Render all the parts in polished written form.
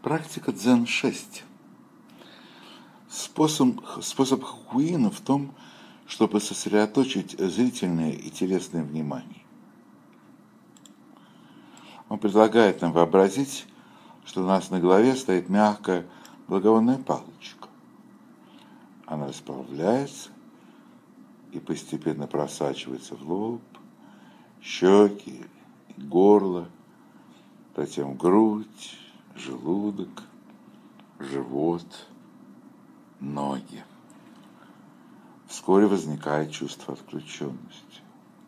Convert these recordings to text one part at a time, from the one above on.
Практика дзен-6. Способ Хокуина в том, чтобы сосредоточить зрительное и телесное внимание. Он предлагает нам вообразить, что у нас на голове стоит мягкая благовонная палочка. Она расправляется и постепенно просачивается в лоб, щеки, горло, затем грудь, желудок, живот, ноги. Вскоре возникает чувство отключенности.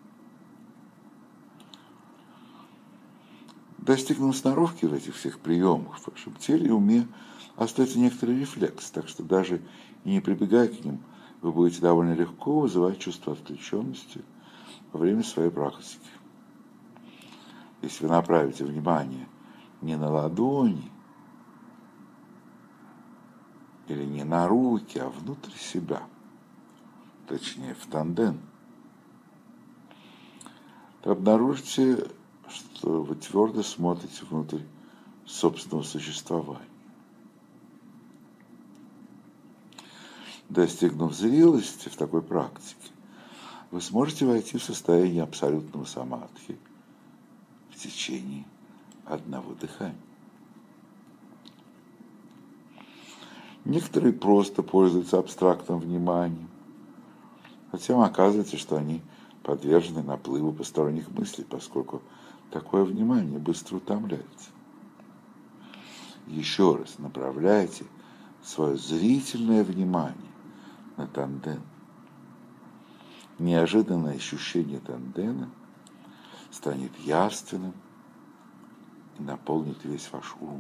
Достигнув сноровки в этих всех приемах, в вашем теле и уме остается некоторый рефлекс, так что даже и не прибегая к ним, вы будете довольно легко вызывать чувство отключенности во время своей практики. Если вы направите внимание не на ладони или не на руки, а внутрь себя, точнее в танден, то обнаружите, что вы твердо смотрите внутрь собственного существования. Достигнув зрелости в такой практике, вы сможете войти в состояние абсолютного самадхи в течение одного дыхания. Некоторые просто пользуются абстрактным вниманием, затем оказывается, что они подвержены наплыву посторонних мыслей, поскольку такое внимание быстро утомляется. Еще раз направляйте свое зрительное внимание на танден. Неожиданное ощущение тандена станет явственным и наполнит весь ваш ум.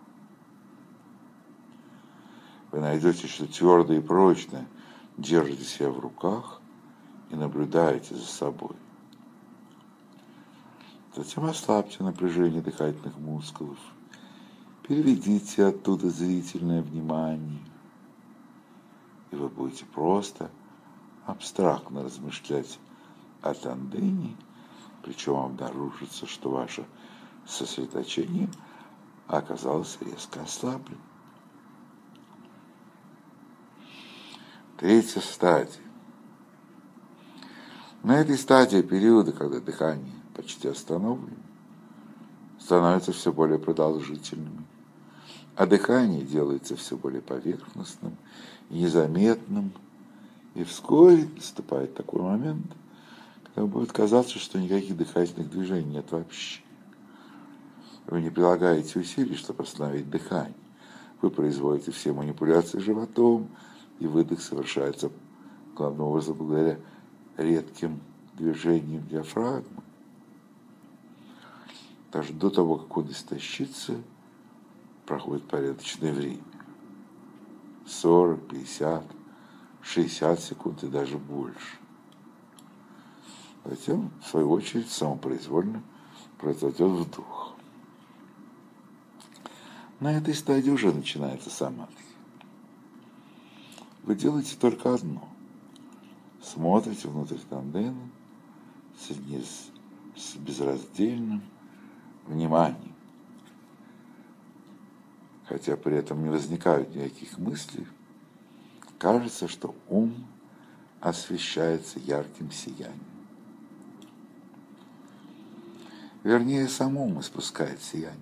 Вы найдете, что твердо и прочно держите себя в руках и наблюдаете за собой. Затем ослабьте напряжение дыхательных мускулов, переведите оттуда зрительное внимание, и вы будете просто абстрактно размышлять о тандене, причем обнаружится, что ваше сосредоточение оказалось резко ослаблено. Третья стадия. На этой стадии периода, когда дыхание почти остановлено, становится все более продолжительным, а дыхание делается все более поверхностным и незаметным, и вскоре наступает такой момент, когда будет казаться, что никаких дыхательных движений нет вообще. Вы не прилагаете усилий, чтобы остановить дыхание. Вы производите все манипуляции животом, и выдох совершается главным образом благодаря редким движениям диафрагмы. Даже до того, как он истощится, проходит порядочное время. 40, 50, 60 секунд и даже больше. Затем, в свою очередь, самопроизвольно произойдет вдох. На этой стадии уже начинается самадхи. Вы делаете только одно. Смотрите внутрь тандена с безраздельным вниманием. Хотя при этом не возникают никаких мыслей, кажется, что ум освещается ярким сиянием. Вернее, сам ум испускает сияние.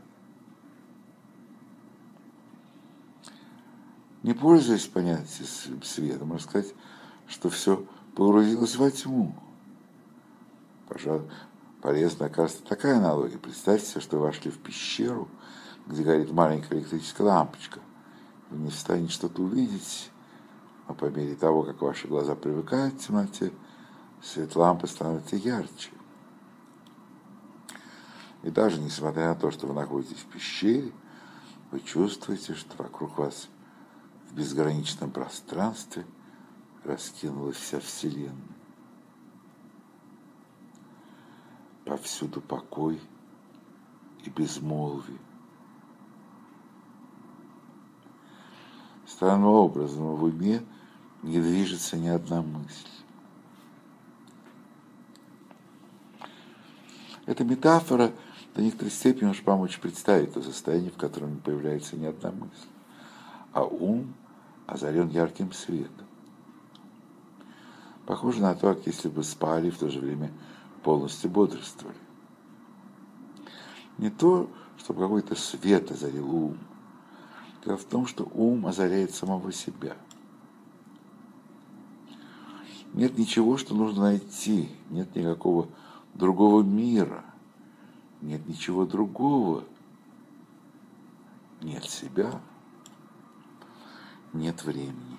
Не пользуясь понятием света, можно сказать, что все погрузилось во тьму. Пожалуй, полезно окажется такая аналогия. Представьте себе, что вы вошли в пещеру, где горит маленькая электрическая лампочка. Вы не в состоянии что-то увидеть, но по мере того, как ваши глаза привыкают к темноте, свет лампы становится ярче. И даже несмотря на то, что вы находитесь в пещере, вы чувствуете, что вокруг вас в безграничном пространстве раскинулась вся Вселенная. Повсюду покой и безмолвие. Странным образом в уме не движется ни одна мысль. Эта метафора До некоторой степени может помочь представить то состояние, в котором не появляется ни одна мысль, а ум озарен ярким светом. Похоже на то, как если бы спали и в то же время полностью бодрствовали. Не то, чтобы какой-то свет озарил ум. Дело в том, что ум озаряет самого себя. Нет ничего, что нужно найти, нет никакого другого мира, нет ничего другого, нет себя, нет времени.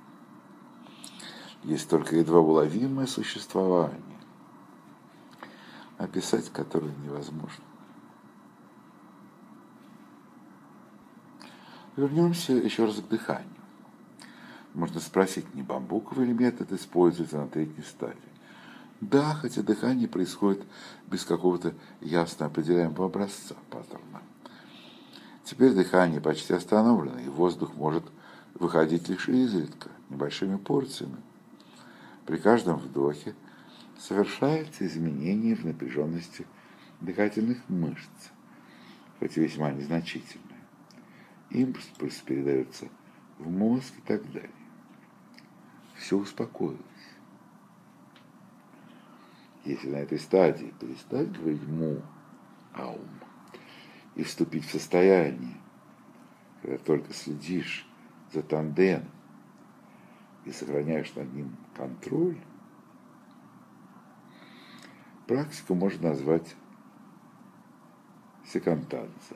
Есть только едва уловимое существование, описать которое невозможно. Вернемся еще раз к дыханию. Можно спросить, не бамбуковый ли метод используется на третьей стадии? Да, хотя дыхание происходит без какого-то ясно определяемого образца, паттерна. Теперь дыхание почти остановлено, и воздух может выходить лишь изредка, небольшими порциями. При каждом вдохе совершается изменение в напряженности дыхательных мышц, хоть и весьма незначительное. Импульс передается в мозг и так далее. Все успокоилось. Если на этой стадии перестать говорить му, аум, и вступить в состояние, когда только следишь за тандемом и сохраняешь над ним контроль, практику можно назвать секантанца.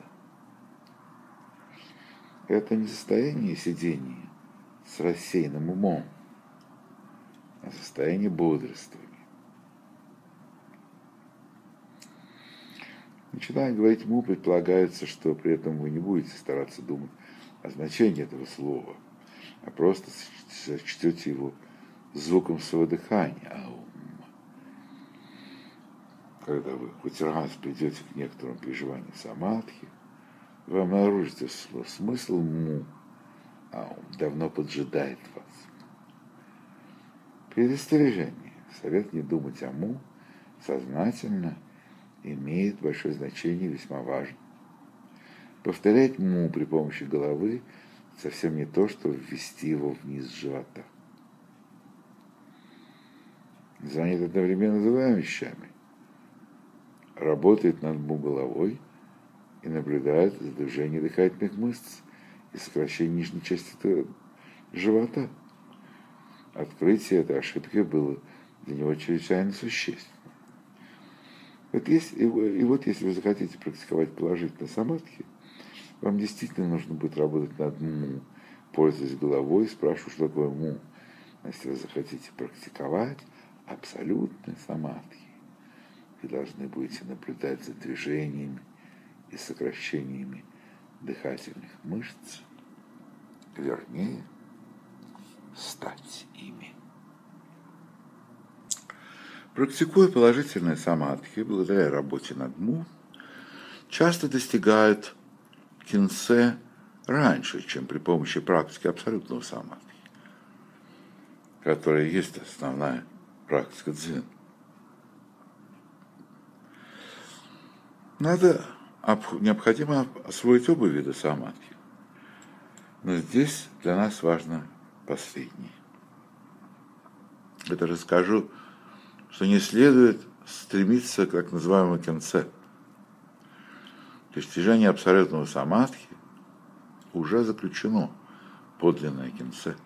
Это не состояние сидения с рассеянным умом, а состояние бодрствования. Начиная говорить му, предполагается, что при этом вы не будете стараться думать о значении этого слова, а просто сочтете его звуком своего дыхания, аум. Когда вы хоть раз придете к некоторому переживанию самадхи, вы обнаружите, что смысл му, аум, давно поджидает вас. Предостережение. Совет не думать о му сознательно имеет большое значение, весьма важно. Повторять му при помощи головы совсем не то, что ввести его вниз живота. Занят одновременно двумя вещами. Работает над му головой и наблюдает за движением дыхательных мышц и сокращением нижней части живота. Открытие этой ошибки было для него чрезвычайно существенно. И вот если вы захотите практиковать положительно самадхи, вам действительно нужно будет работать над му, пользуясь головой, спрашивая, что такое му. А если вы захотите практиковать абсолютно самадхи, вы должны будете наблюдать за движениями и сокращениями дыхательных мышц, вернее, стать ими. Практикуя положительное самадхи, благодаря работе над му, часто достигают кинсе раньше, чем при помощи практики абсолютного самадхи, которая есть основная практика дзен. Необходимо освоить оба вида самадхи, но здесь для нас важно последнее. Это же скажу, что не следует стремиться к так называемому кинсе. Достижение абсолютного самадхи уже заключено подлинное кинсе.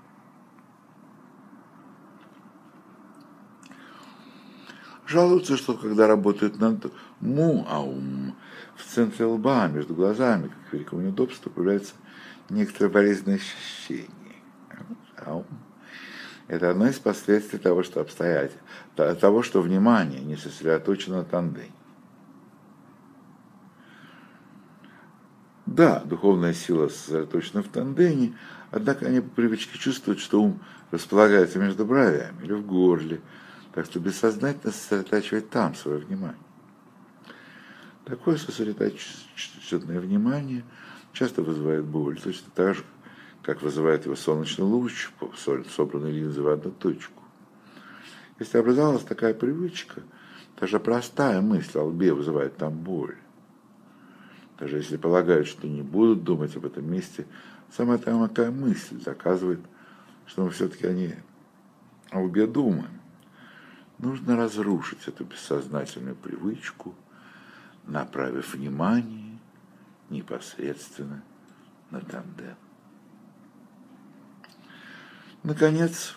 Жалуются, что когда работают над му, аум, в центре лба, между глазами, как великое неудобство, появляется некоторое болезненное ощущение. Аум. Это одно из последствий того, что внимание не сосредоточено на тандене. Да, духовная сила сосредоточена в тандене, однако они по привычке чувствуют, что ум располагается между бровями или в горле, так что бессознательно сосредотачивать там свое внимание. Такое сосредоточенное внимание часто вызывает боль, точно так же, как вызывает его солнечный луч, собранный линзой в одну точку. Если образовалась такая привычка, даже простая мысль о лбе вызывает там боль. Даже если полагают, что не будут думать об этом месте, сама такая мысль доказывает, что мы все-таки о ней обе думаем. Нужно разрушить эту бессознательную привычку, направив внимание непосредственно на тандем. Наконец,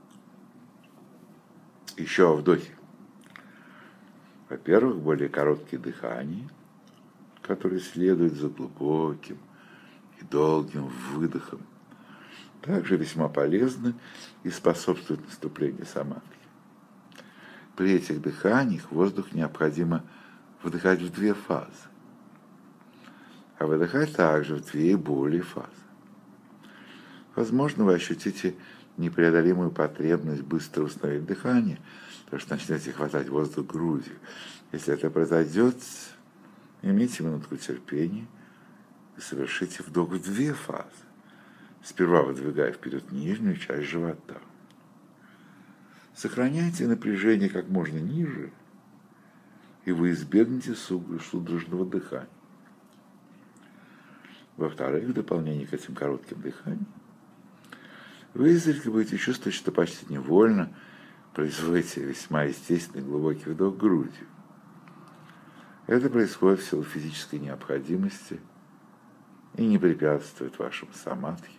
еще о вдохе. Во-первых, более короткие дыхания, которые следуют за глубоким и долгим выдохом, также весьма полезны и способствуют наступлению самадхи. При этих дыханиях воздух необходимо вдыхать в 2 фазы, а выдыхать также в 2 и более фазы. Возможно, вы ощутите непреодолимую потребность быстро установить дыхание, потому что начнете хватать воздух грудью. Если это произойдет, имейте минутку терпения и совершите вдох в 2 фазы. Сперва выдвигая вперед нижнюю часть живота. Сохраняйте напряжение как можно ниже, и вы избегнете судорожного дыхания. Во-вторых, в дополнение к этим коротким дыханиям, вы изредка будете чувствовать, что почти невольно производите весьма естественный глубокий вдох грудью. Это происходит в силу физической необходимости и не препятствует вашему самадхи.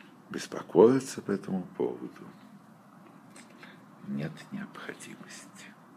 Беспокоиться по этому поводу нет необходимости.